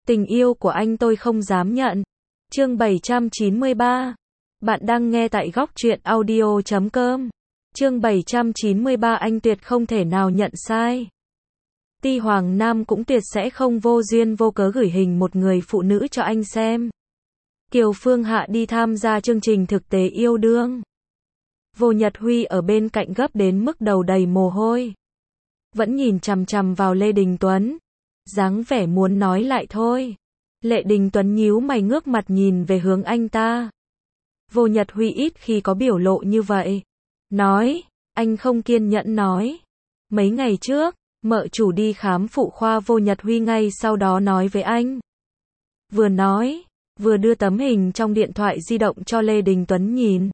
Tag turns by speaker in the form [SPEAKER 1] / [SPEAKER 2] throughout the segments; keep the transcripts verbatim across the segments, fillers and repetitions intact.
[SPEAKER 1] Tình yêu của anh tôi không dám nhận. Chương bảy trăm chín mươi ba. Bạn đang nghe tại góc truyện audio chấm com. Chương bảy trăm chín mươi ba, anh tuyệt không thể nào nhận sai. Ti Hoàng Nam cũng tuyệt sẽ không vô duyên vô cớ gửi hình một người phụ nữ cho anh xem. Kiều Phương Hạ đi tham gia chương trình thực tế yêu đương. Vô Nhật Huy ở bên cạnh gấp đến mức đầu đầy mồ hôi. Vẫn nhìn chằm chằm vào Lê Đình Tuấn. Dáng vẻ muốn nói lại thôi. Lê Đình Tuấn nhíu mày ngước mặt nhìn về hướng anh ta. Vô Nhật Huy ít khi có biểu lộ như vậy. Nói, anh không kiên nhẫn nói. Mấy ngày trước, mợ chủ đi khám phụ khoa. Vô Nhật Huy ngay sau đó nói với anh. Vừa nói, vừa đưa tấm hình trong điện thoại di động cho Lê Đình Tuấn nhìn.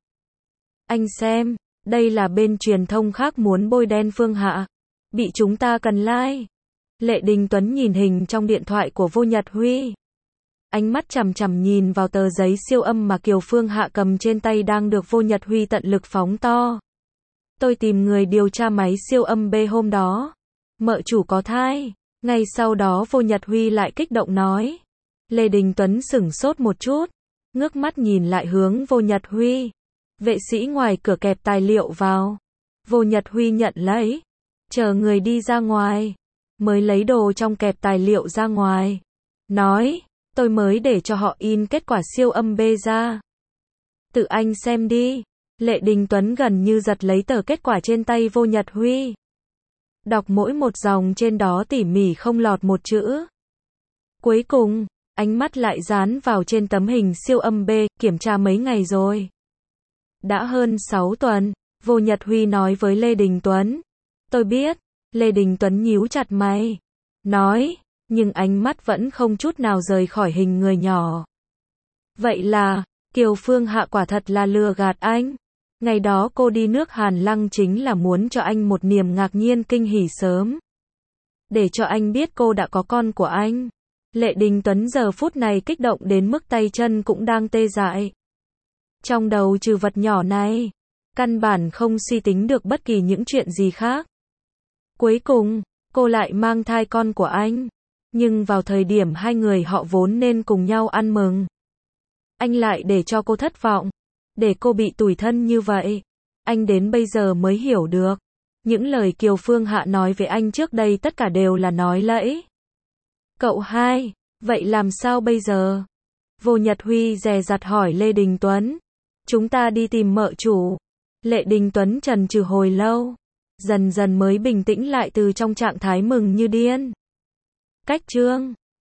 [SPEAKER 1] Anh xem, đây là bên truyền thông khác muốn bôi đen Phương Hạ. Bị chúng ta cần like. Lê Đình Tuấn nhìn hình trong điện thoại của Vô Nhật Huy. Ánh mắt chằm chằm nhìn vào tờ giấy siêu âm mà Kiều Phương Hạ cầm trên tay đang được Vô Nhật Huy tận lực phóng to. Tôi tìm người điều tra máy siêu âm B hôm đó. Mợ chủ có thai. Ngay sau đó Vô Nhật Huy lại kích động nói. Lê Đình Tuấn sửng sốt một chút. Ngước mắt nhìn lại hướng Vô Nhật Huy. Vệ sĩ ngoài cửa kẹp tài liệu vào. Vô Nhật Huy nhận lấy. Chờ người đi ra ngoài. Mới lấy đồ trong kẹp tài liệu ra ngoài. Nói, tôi mới để cho họ in kết quả siêu âm B ra. Tự anh xem đi. Lê Đình Tuấn gần như giật lấy tờ kết quả trên tay Vô Nhật Huy. Đọc mỗi một dòng trên đó tỉ mỉ không lọt một chữ. Cuối cùng, ánh mắt lại dán vào trên tấm hình siêu âm B, kiểm tra mấy ngày rồi. Đã hơn sáu tuần, Vô Nhật Huy nói với Lê Đình Tuấn. Tôi biết. Lê Đình Tuấn nhíu chặt mày. Nói, nhưng ánh mắt vẫn không chút nào rời khỏi hình người nhỏ. Vậy là, Kiều Phương Hạ quả thật là lừa gạt anh. Ngày đó cô đi nước Hàn Lăng chính là muốn cho anh một niềm ngạc nhiên kinh hỉ sớm. Để cho anh biết cô đã có con của anh. Lê Đình Tuấn giờ phút này kích động đến mức tay chân cũng đang tê dại. Trong đầu trừ vật nhỏ này, căn bản không suy tính được bất kỳ những chuyện gì khác. Cuối cùng, cô lại mang thai con của anh. Nhưng vào thời điểm hai người họ vốn nên cùng nhau ăn mừng. Anh lại để cho cô thất vọng. Để cô bị tủi thân như vậy. Anh đến bây giờ mới hiểu được. Những lời Kiều Phương Hạ nói với anh trước đây tất cả đều là nói lẫy. Cậu hai, vậy làm sao bây giờ? Vô Nhật Huy dè dặt hỏi Lê Đình Tuấn. Chúng ta đi tìm mợ chủ. Lê Đình Tuấn chần chừ hồi lâu. Dần dần mới bình tĩnh lại từ trong trạng thái mừng như điên. Cách chương